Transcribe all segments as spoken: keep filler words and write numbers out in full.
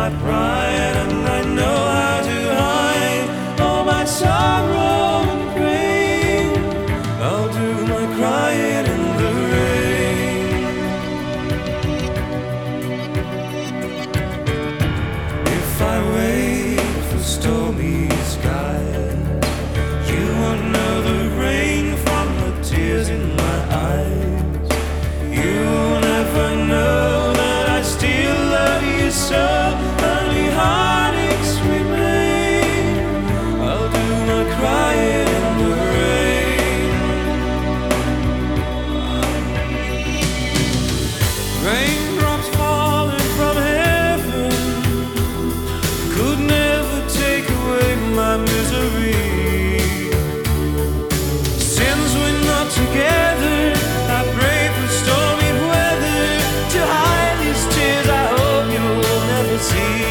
my pride, and I know how to hide all my sorrow and pain. I'll do my crying in the rain. If I wait for stormy skies, you won't know the rain from the tears in my eyes. You'll never know that I still love you so. Only heartaches remain. I'll do my crying in the rain. Raindrops falling from heaven could never take away my misery. Since we're not together, I pray for stormy weather to hide these tears I hope you'll never see.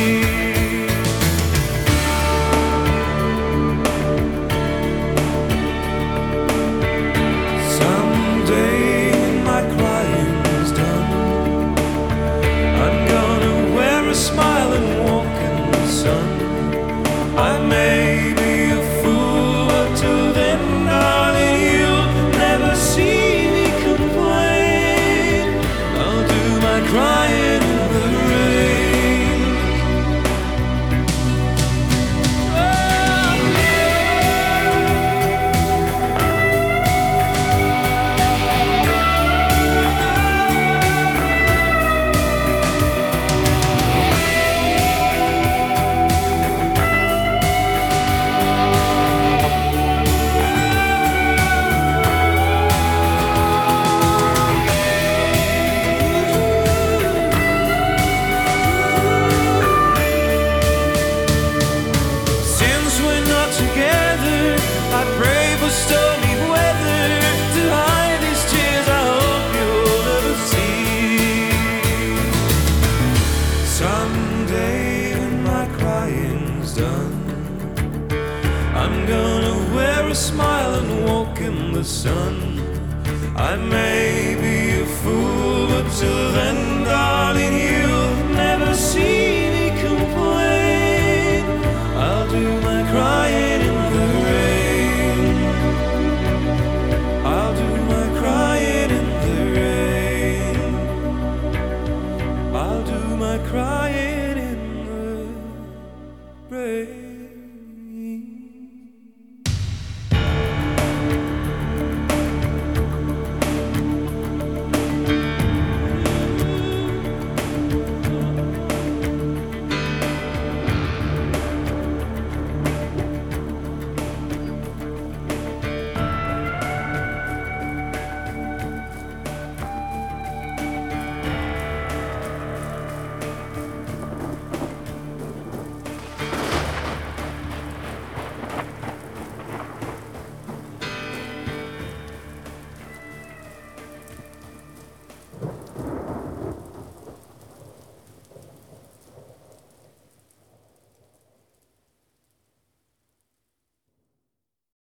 Someday when my crying's done, I'm gonna wear a smile and walk in the sun. I may be a fool, but till then, darling, you'll never see me complain. I'll do my crying in the rain. Since we're not together, I pray for stormy weather to hide these tears I hope you'll never see. Someday when my crying's done, I'm gonna wear a smile and walk in the sun. I may be a fool, but till then, darling, you'll never see me complain. I'll do my crying in the rain. I'll do my crying in the rain. I'll do my crying